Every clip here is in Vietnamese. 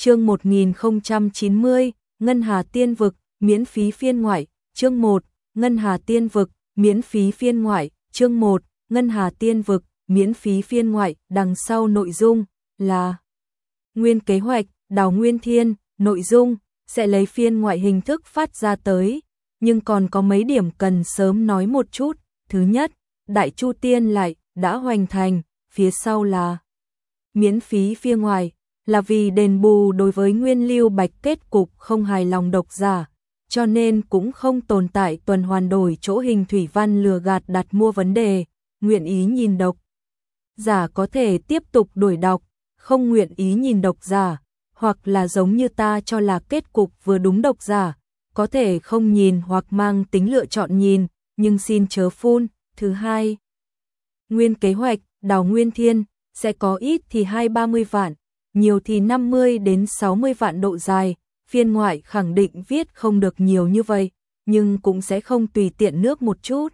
Chương 1090, Ngân Hà Tiên Vực, miễn phí phiên ngoại, chương 1, Ngân Hà Tiên Vực, miễn phí phiên ngoại, chương 1, Ngân Hà Tiên Vực, miễn phí phiên ngoại, đằng sau nội dung là nguyên kế hoạch, Đào Nguyên Thiên, nội dung sẽ lấy phiên ngoại hình thức phát ra tới, nhưng còn có mấy điểm cần sớm nói một chút. Thứ nhất, Đại Chu Tiên lại đã hoàn thành, phía sau là miễn phí phiên ngoại, là vì đền bù đối với Nguyên Lưu Bạch kết cục không hài lòng độc giả, cho nên cũng không tồn tại tuần hoàn đổi chỗ hình thủy văn lừa gạt đặt mua vấn đề, nguyện ý nhìn độc giả có thể tiếp tục đổi đọc, không nguyện ý nhìn độc giả, hoặc là giống như ta cho là kết cục vừa đúng độc giả, có thể không nhìn hoặc mang tính lựa chọn nhìn, nhưng xin chớ phun. Thứ hai, nguyên kế hoạch, Đào Nguyên Thiên, sẽ có ít thì 20-30 vạn, nhiều thì 50 đến 60 vạn độ dài, phiên ngoại khẳng định viết không được nhiều như vậy, nhưng cũng sẽ không tùy tiện nước một chút.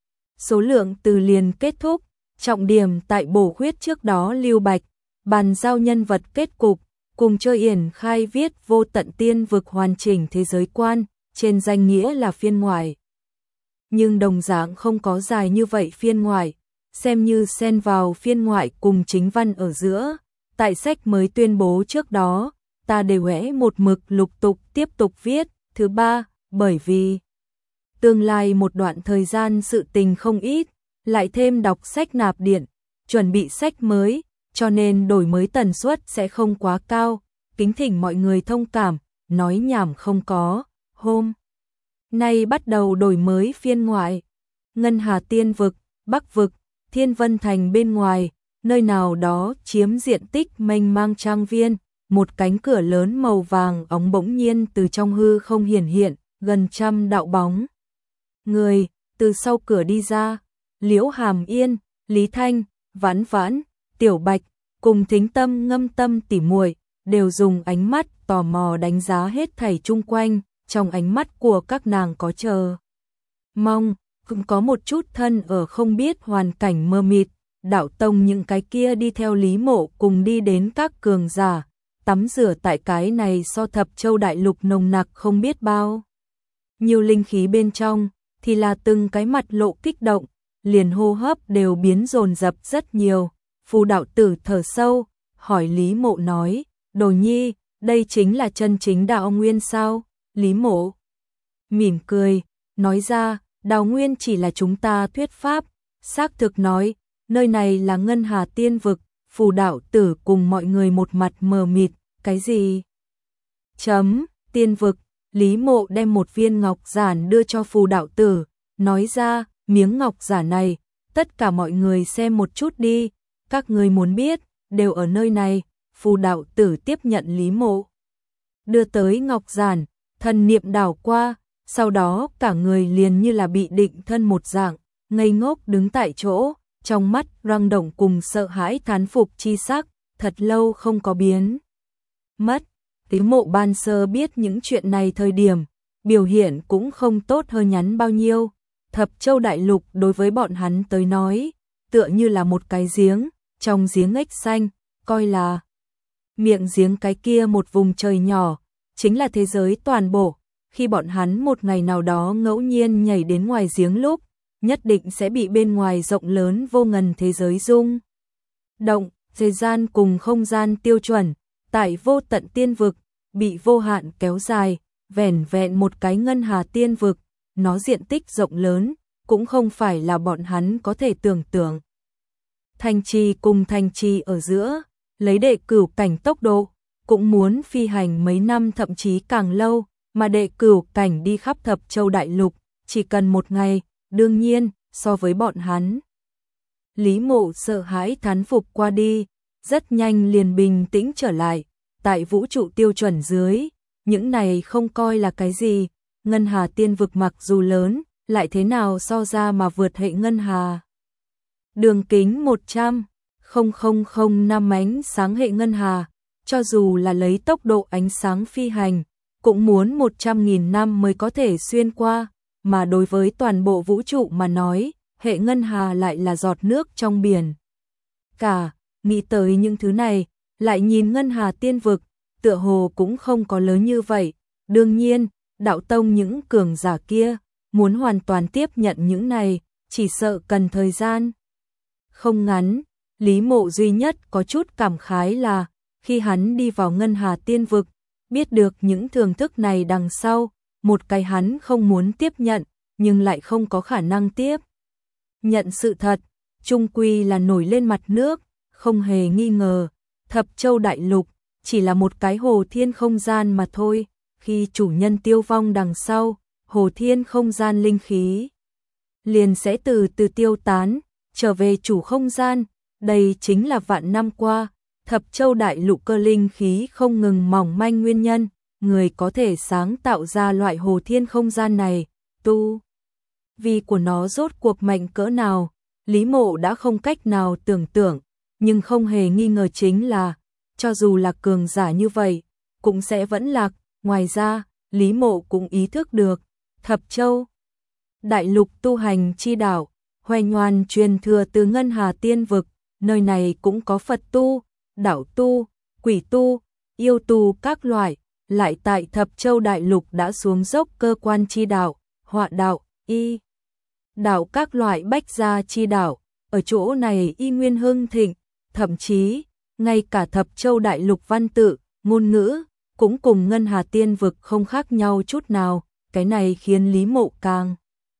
Số lượng từ liền kết thúc, trọng điểm tại bổ khuyết trước đó Lưu Bạch, bàn giao nhân vật kết cục, cùng chơi yển khai viết vô tận tiên vực hoàn chỉnh thế giới quan, trên danh nghĩa là phiên ngoại. Nhưng đồng dạng không có dài như vậy phiên ngoại, xem như xen vào phiên ngoại cùng chính văn ở giữa. Tại sách mới tuyên bố trước đó, ta đều hẽ một mực lục tục tiếp tục viết. Thứ ba, bởi vì tương lai một đoạn thời gian sự tình không ít, lại thêm đọc sách nạp điện, chuẩn bị sách mới, cho nên đổi mới tần suất sẽ không quá cao, kính thỉnh mọi người thông cảm, nói nhảm không có. Hôm nay bắt đầu đổi mới phiên ngoại, Ngân Hà Tiên Vực, Bắc Vực, Thiên Vân Thành bên ngoài, nơi nào đó chiếm diện tích mênh mang trang viên, một cánh cửa lớn màu vàng óng bỗng nhiên từ trong hư không hiển hiện, gần trăm đạo bóng người từ sau cửa đi ra. Liễu Hàm Yên, Lý Thanh, Vãn Vãn, Tiểu Bạch cùng Thính Tâm Ngâm Tâm tỉ muội đều dùng ánh mắt tò mò đánh giá hết thảy chung quanh, trong ánh mắt của các nàng có chờ mong, cũng có một chút thân ở không biết hoàn cảnh mơ mịt. Đạo tông những cái kia đi theo Lý Mộ cùng đi đến các cường giả, tắm rửa tại cái này so Thập Châu đại lục nồng nặc không biết bao nhiều linh khí bên trong, thì là từng cái mặt lộ kích động, liền hô hấp đều biến dồn dập rất nhiều. Phù đạo tử thở sâu, hỏi Lý Mộ nói, Đồ Nhi, đây chính là chân chính đạo nguyên sao? Lý Mộ mỉm cười, nói ra, đạo nguyên chỉ là chúng ta thuyết pháp, xác thực nói, nơi này là Ngân Hà Tiên Vực. Phù đạo tử cùng mọi người một mặt mờ mịt, cái gì? Tiên vực. Lý Mộ đem một viên ngọc giản đưa cho phù đạo tử, nói ra, miếng ngọc giản này, tất cả mọi người xem một chút đi, các người muốn biết, đều ở nơi này. Phù đạo tử tiếp nhận Lý Mộ đưa tới ngọc giản, thần niệm đảo qua, sau đó cả người liền như là bị định thân một dạng, ngây ngốc đứng tại chỗ, trong mắt răng động cùng sợ hãi thán phục chi sắc, thật lâu không có biến mất. Lý Mộ ban sơ biết những chuyện này thời điểm, biểu hiện cũng không tốt hơn nhắn bao nhiêu. Thập Châu đại lục đối với bọn hắn tới nói, tựa như là một cái giếng, trong giếng ếch xanh, coi là miệng giếng cái kia một vùng trời nhỏ, chính là thế giới toàn bộ. Khi bọn hắn một ngày nào đó ngẫu nhiên nhảy đến ngoài giếng lúc, nhất định sẽ bị bên ngoài rộng lớn vô ngần thế giới rung động, thời gian cùng không gian tiêu chuẩn, tại vô tận tiên vực, bị vô hạn kéo dài, vẻn vẹn một cái Ngân Hà Tiên Vực, nó diện tích rộng lớn, cũng không phải là bọn hắn có thể tưởng tượng. Thành trì cùng thành trì ở giữa, lấy đệ cửu cảnh tốc độ, cũng muốn phi hành mấy năm thậm chí càng lâu, mà đệ cửu cảnh đi khắp Thập Châu đại lục, chỉ cần một ngày, đương nhiên, so với bọn hắn. Lý Mộ sợ hãi thán phục qua đi, rất nhanh liền bình tĩnh trở lại, tại vũ trụ tiêu chuẩn dưới, những này không coi là cái gì, Ngân Hà Tiên Vực mặc dù lớn, lại thế nào so ra mà vượt hệ Ngân Hà. Đường kính 100,000 năm ánh sáng hệ Ngân Hà, cho dù là lấy tốc độ ánh sáng phi hành, cũng muốn 100.000 năm mới có thể xuyên qua, mà đối với toàn bộ vũ trụ mà nói, hệ Ngân Hà lại là giọt nước trong biển. Nghĩ tới những thứ này, lại nhìn Ngân Hà Tiên Vực, tựa hồ cũng không có lớn như vậy. Đương nhiên, đạo tông những cường giả kia, muốn hoàn toàn tiếp nhận những này, chỉ sợ cần thời gian. Không ngắn, Lý Mộ duy nhất có chút cảm khái là, khi hắn đi vào Ngân Hà Tiên Vực, biết được những thưởng thức này đằng sau, một cái hắn không muốn tiếp nhận, nhưng lại không có khả năng tiếp nhận sự thật, chung quy là nổi lên mặt nước, không hề nghi ngờ, Thập Châu Đại Lục chỉ là một cái hồ thiên không gian mà thôi, khi chủ nhân tiêu vong đằng sau, hồ thiên không gian linh khí liền sẽ từ từ tiêu tán, trở về chủ không gian, đây chính là vạn năm qua, Thập Châu Đại Lục cơ linh khí không ngừng mỏng manh nguyên nhân, người có thể sáng tạo ra loại hồ thiên không gian này, tu vì của nó rốt cuộc mạnh cỡ nào, Lý Mộ đã không cách nào tưởng tượng, nhưng không hề nghi ngờ chính là, cho dù là cường giả như vậy, cũng sẽ vẫn lạc. Ngoài ra, Lý Mộ cũng ý thức được, Thập Châu Đại Lục tu hành chi đạo, hoành hoàn truyền thừa từ Ngân Hà Tiên Vực, nơi này cũng có Phật tu, đạo tu, quỷ tu, yêu tu các loại, lại tại Thập Châu Đại Lục đã xuống dốc cơ quan chi đạo, họa đạo, y đạo các loại bách gia chi đạo, ở chỗ này y nguyên hưng thịnh, thậm chí, ngay cả Thập Châu Đại Lục văn tự, ngôn ngữ, cũng cùng Ngân Hà Tiên Vực không khác nhau chút nào, cái này khiến Lý Mộ càng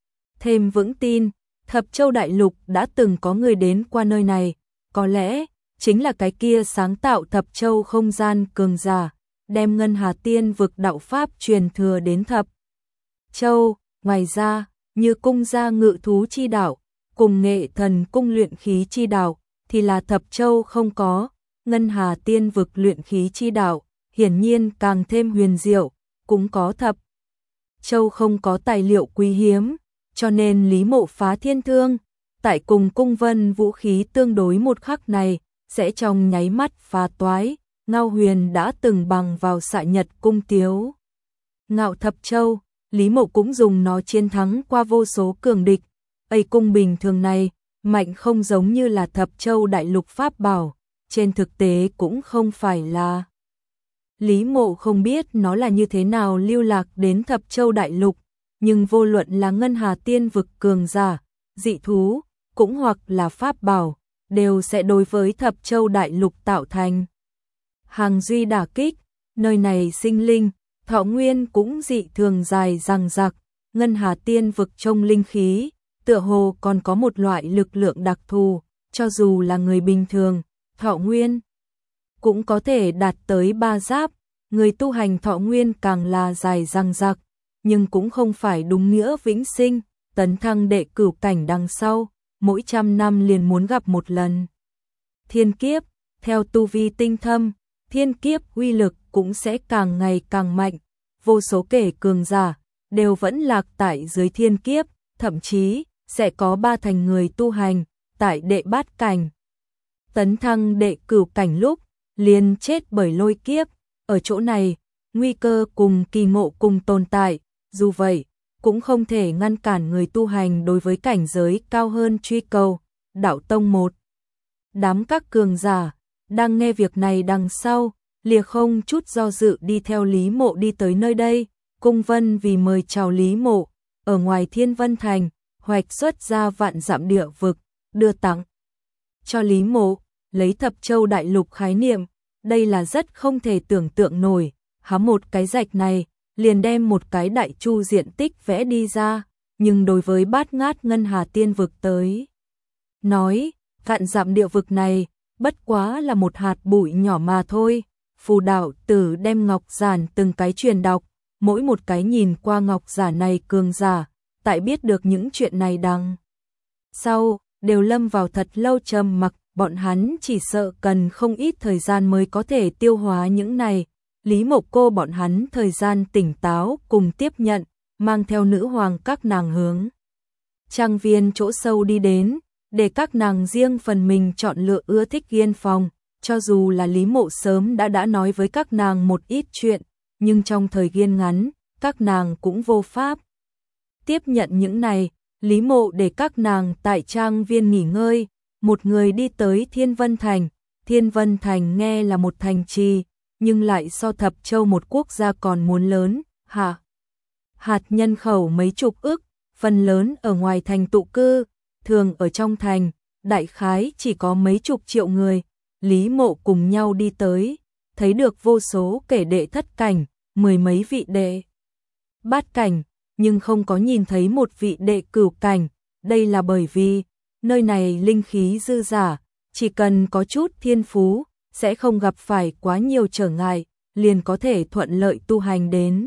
thêm vững tin, Thập Châu Đại Lục đã từng có người đến qua nơi này, có lẽ chính là cái kia sáng tạo Thập Châu không gian cường giả, đem Ngân Hà Tiên Vực đạo pháp truyền thừa đến Thập Châu. Ngoài ra, như cung gia ngự thú chi đạo, cùng nghệ thần cung luyện khí chi đạo, thì là Thập Châu không có, Ngân Hà Tiên Vực luyện khí chi đạo, hiển nhiên càng thêm huyền diệu, cũng có Thập Châu không có tài liệu quý hiếm, cho nên Lý Mộ phá thiên thương, tại cùng cung vân vũ khí tương đối một khắc này, sẽ trong nháy mắt phá toái, Ngao Huyền đã từng bằng vào xạ nhật cung tiếu. Ngạo Thập Châu, Lý Mộ cũng dùng nó chiến thắng qua vô số cường địch, ấy cung bình thường này, mạnh không giống như là Thập Châu Đại Lục pháp bảo, trên thực tế cũng không phải là. Lý Mộ không biết nó là như thế nào lưu lạc đến Thập Châu Đại Lục, nhưng vô luận là Ngân Hà Tiên Vực cường giả, dị thú, cũng hoặc là pháp bảo, đều sẽ đối với Thập Châu Đại Lục tạo thành hàng duy đả kích, nơi này sinh linh, thọ nguyên cũng dị thường dài dằng dặc, Ngân Hà Tiên Vực trong linh khí, tựa hồ còn có một loại lực lượng đặc thù, cho dù là người bình thường, thọ nguyên cũng có thể đạt tới 3 giáp, người tu hành thọ nguyên càng là dài dằng dặc, nhưng cũng không phải đúng nghĩa vĩnh sinh, tấn thăng đệ cửu cảnh đằng sau, mỗi 100 năm liền muốn gặp một lần. Thiên kiếp, theo tu vi tinh thâm, thiên kiếp uy lực cũng sẽ càng ngày càng mạnh, vô số kẻ cường giả đều vẫn lạc tại dưới thiên kiếp, thậm chí sẽ có 3 thành người tu hành tại đệ bát cảnh. Tấn thăng đệ cửu cảnh lúc liền chết bởi lôi kiếp, ở chỗ này, nguy cơ cùng kỳ ngộ cùng tồn tại, dù vậy, cũng không thể ngăn cản người tu hành đối với cảnh giới cao hơn truy cầu. Đạo tông một đám các cường giả đang nghe việc này đằng sau, lìa không chút do dự đi theo Lý Mộ đi tới nơi đây. Cung Vân vì mời chào Lý Mộ, ở ngoài Thiên Vân Thành, hoạch xuất ra vạn dặm địa vực, đưa tặng cho Lý Mộ, lấy Thập Châu Đại Lục khái niệm, đây là rất không thể tưởng tượng nổi, há một cái rạch này, liền đem một cái đại chu diện tích vẽ đi ra, nhưng đối với bát ngát Ngân Hà Tiên Vực tới nói, vạn dặm địa vực này, bất quá là một hạt bụi nhỏ mà thôi. Phù đạo tử đem ngọc giản từng cái truyền đọc, mỗi một cái nhìn qua ngọc giản này cường giả, tại biết được những chuyện này đằng sau, đều lâm vào thật lâu trầm mặc, bọn hắn chỉ sợ cần không ít thời gian mới có thể tiêu hóa những này. Lý Mộc cô bọn hắn thời gian tỉnh táo cùng tiếp nhận, mang theo nữ hoàng các nàng hướng trang viên chỗ sâu đi đến, để các nàng riêng phần mình chọn lựa ưa thích yên phòng. Cho dù là Lý Mộ sớm đã nói với các nàng một ít chuyện, nhưng trong thời gian ngắn, các nàng cũng vô pháp tiếp nhận những này. Lý Mộ để các nàng tại trang viên nghỉ ngơi, một người đi tới Thiên Vân Thành. Thiên Vân Thành nghe là một thành trì, nhưng lại so Thập Châu một quốc gia còn muốn lớn, hạt nhân khẩu mấy chục ức, phần lớn ở ngoài thành tụ cư, thường ở trong thành, đại khái chỉ có mấy chục triệu người. Lý Mộ cùng nhau đi tới, thấy được vô số kẻ đệ thất cảnh, mười mấy vị đệ bát cảnh, nhưng không có nhìn thấy một vị đệ cửu cảnh. Đây là bởi vì nơi này linh khí dư dả, chỉ cần có chút thiên phú, sẽ không gặp phải quá nhiều trở ngại, liền có thể thuận lợi tu hành đến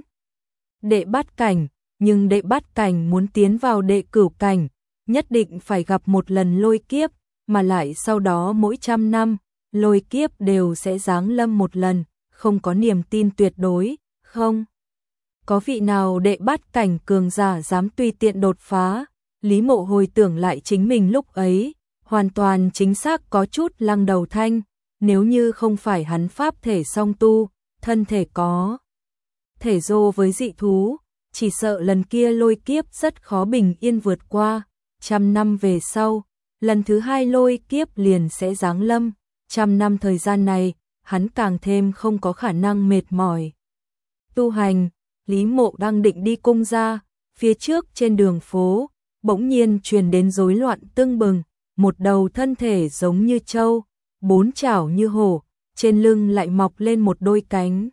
đệ bát cảnh. Nhưng đệ bát cảnh muốn tiến vào đệ cửu cảnh, nhất định phải gặp một lần lôi kiếp, mà lại sau đó mỗi 100 năm, lôi kiếp đều sẽ giáng lâm một lần, không có niềm tin tuyệt đối, không có vị nào đệ bát cảnh cường giả dám tùy tiện đột phá. Lý Mộ hồi tưởng lại chính mình lúc ấy, hoàn toàn chính xác có chút lăng đầu thanh, nếu như không phải hắn pháp thể song tu, thân thể có thể dô với dị thú, chỉ sợ lần kia lôi kiếp rất khó bình yên vượt qua. 100 năm về sau, lần thứ 2 lôi kiếp liền sẽ giáng lâm. 100 năm thời gian này, hắn càng thêm không có khả năng mệt mỏi tu hành. Lý Mộ đang định đi cung ra, phía trước trên đường phố, bỗng nhiên truyền đến rối loạn tưng bừng, một đầu thân thể giống như trâu, 4 chảo như hổ, trên lưng lại mọc lên một đôi cánh.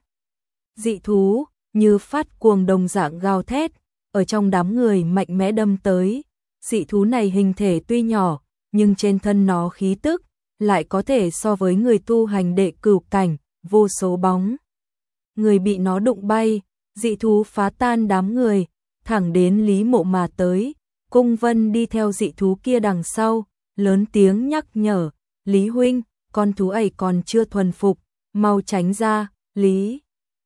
Dị thú, như phát cuồng đồng dạng gào thét, ở trong đám người mạnh mẽ đâm tới. Dị thú này hình thể tuy nhỏ, nhưng trên thân nó khí tức, lại có thể so với người tu hành đệ cửu cảnh, vô số bóng người bị nó đụng bay. Dị thú phá tan đám người, thẳng đến Lý Mộ mà tới. Cung Vân đi theo dị thú kia đằng sau, lớn tiếng nhắc nhở, Lý huynh, con thú ấy còn chưa thuần phục, mau tránh ra. Lý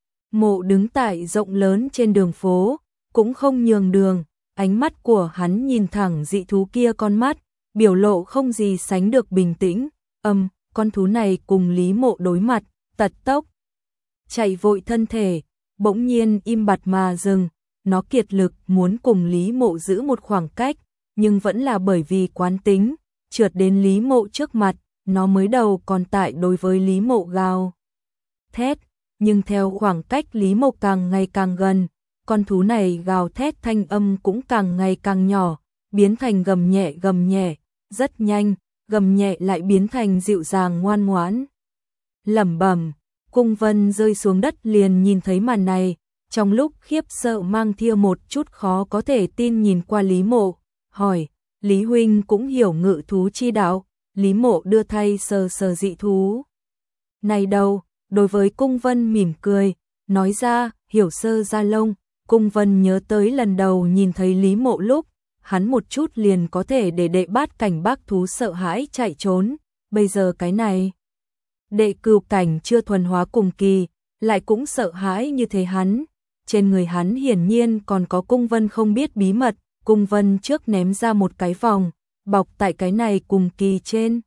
Mộ đứng tại rộng lớn trên đường phố, cũng không nhường đường, ánh mắt của hắn nhìn thẳng dị thú kia con mắt, biểu lộ không gì sánh được bình tĩnh. Con thú này cùng Lý Mộ đối mặt, tật tốc chạy vội, thân thể bỗng nhiên im bặt mà dừng. Nó kiệt lực muốn cùng Lý Mộ giữ một khoảng cách, nhưng vẫn là bởi vì quán tính, trượt đến Lý Mộ trước mặt. Nó mới đầu còn tại đối với Lý Mộ gào thét, nhưng theo khoảng cách Lý Mộ càng ngày càng gần, con thú này gào thét thanh âm cũng càng ngày càng nhỏ, biến thành gầm nhẹ, rất nhanh, gầm nhẹ lại biến thành dịu dàng ngoan ngoãn. Lẩm bẩm. Cung Vân rơi xuống đất liền nhìn thấy màn này, trong lúc khiếp sợ mang theo một chút khó có thể tin nhìn qua Lý Mộ, hỏi, Lý huynh cũng hiểu ngự thú chi đạo? Lý Mộ đưa tay sờ sờ dị thú này đầu, đối với Cung Vân mỉm cười, nói ra, hiểu sơ da lông. Cung Vân nhớ tới lần đầu nhìn thấy Lý Mộ lúc, hắn một chút liền có thể để đệ bát cảnh bác thú sợ hãi chạy trốn, bây giờ cái này đệ cửu cảnh chưa thuần hóa cùng kỳ, lại cũng sợ hãi như thế. Hắn, trên người hắn hiển nhiên còn có Cung Vân không biết bí mật. Cung Vân trước ném ra một cái vòng, bọc tại cái này cùng kỳ trên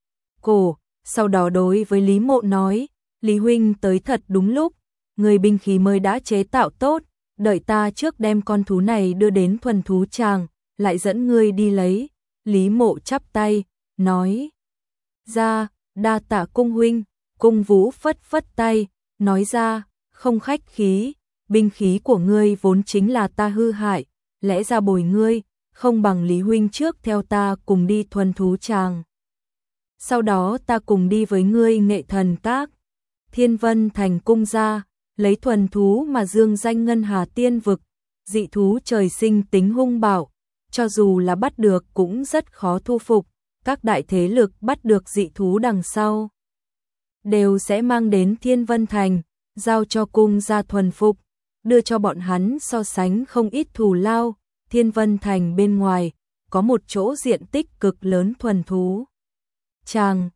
cổ, sau đó đối với Lý Mộ nói, Lý huynh tới thật đúng lúc, người binh khí mới đã chế tạo tốt, đợi ta trước đem con thú này đưa đến thuần thú tràng, lại dẫn ngươi đi lấy. Lý Mộ chắp tay, nói ra, đa tạ Cung huynh. Cung Vũ phất phất tay, nói ra, không khách khí, binh khí của ngươi vốn chính là ta hư hại, lẽ ra bồi ngươi, không bằng Lý huynh trước theo ta cùng đi thuần thú tràng. Sau đó ta cùng đi với ngươi Nghệ Thần Các, Thiên Vân thành cung ra, lấy thuần thú mà dương danh Ngân Hà Tiên vực. Dị thú trời sinh tính hung bạo, cho dù là bắt được cũng rất khó thu phục. Các đại thế lực bắt được dị thú đằng sau đều sẽ mang đến Thiên Vân thành, giao cho cung gia thuần phục, đưa cho bọn hắn so sánh không ít thù lao. Thiên Vân thành bên ngoài có một chỗ diện tích cực lớn thuần thú tràng,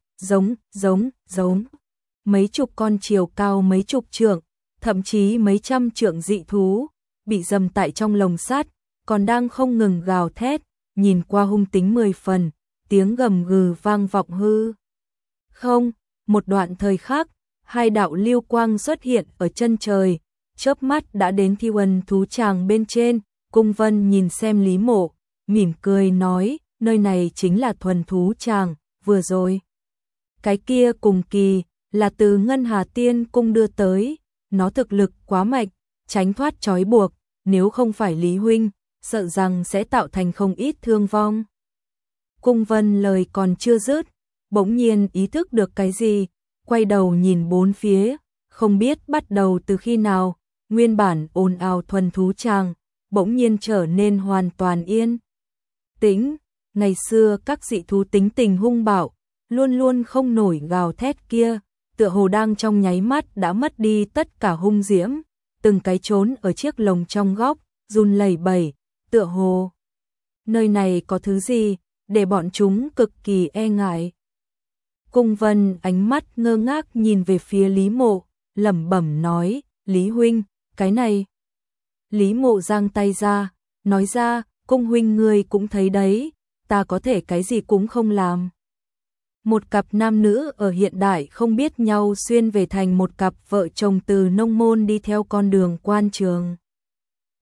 giống mấy chục con chiều cao mấy chục trượng, thậm chí mấy trăm trượng dị thú bị giam tại trong lồng sắt, còn đang không ngừng gào thét, nhìn qua hung tính 10 phần, tiếng gầm gừ vang vọng hư không. Một đoạn thời khắc, hai đạo lưu quang xuất hiện ở chân trời, chớp mắt đã đến Thi Uẩn thú tràng bên trên. Cung Vân nhìn xem Lý Mộ, mỉm cười nói, nơi này chính là thuần thú tràng, vừa rồi cái kia cùng kỳ là từ Ngân Hà Tiên Cung đưa tới, nó thực lực quá mạnh, tránh thoát trói buộc, nếu không phải Lý huynh, sợ rằng sẽ tạo thành không ít thương vong. Cung Vân lời còn chưa dứt, bỗng nhiên ý thức được cái gì, quay đầu nhìn bốn phía, không biết bắt đầu từ khi nào, nguyên bản ồn ào thuần thú tràng, bỗng nhiên trở nên hoàn toàn yên tĩnh. Ngày xưa các dị thú tính tình hung bạo, luôn luôn không nổi gào thét kia, tựa hồ đang trong nháy mắt đã mất đi tất cả hung diễm, từng cái trốn ở chiếc lồng trong góc, run lẩy bẩy, tựa hồ nơi này có thứ gì để bọn chúng cực kỳ e ngại. Cung Vân ánh mắt ngơ ngác nhìn về phía Lý Mộ, lẩm bẩm nói, Lý huynh, cái này. Lý Mộ giang tay ra, nói ra, Cung huynh ngươi cũng thấy đấy, ta có thể cái gì cũng không làm. Một cặp nam nữ ở hiện đại không biết nhau xuyên về thành một cặp vợ chồng từ nông môn đi theo con đường quan trường.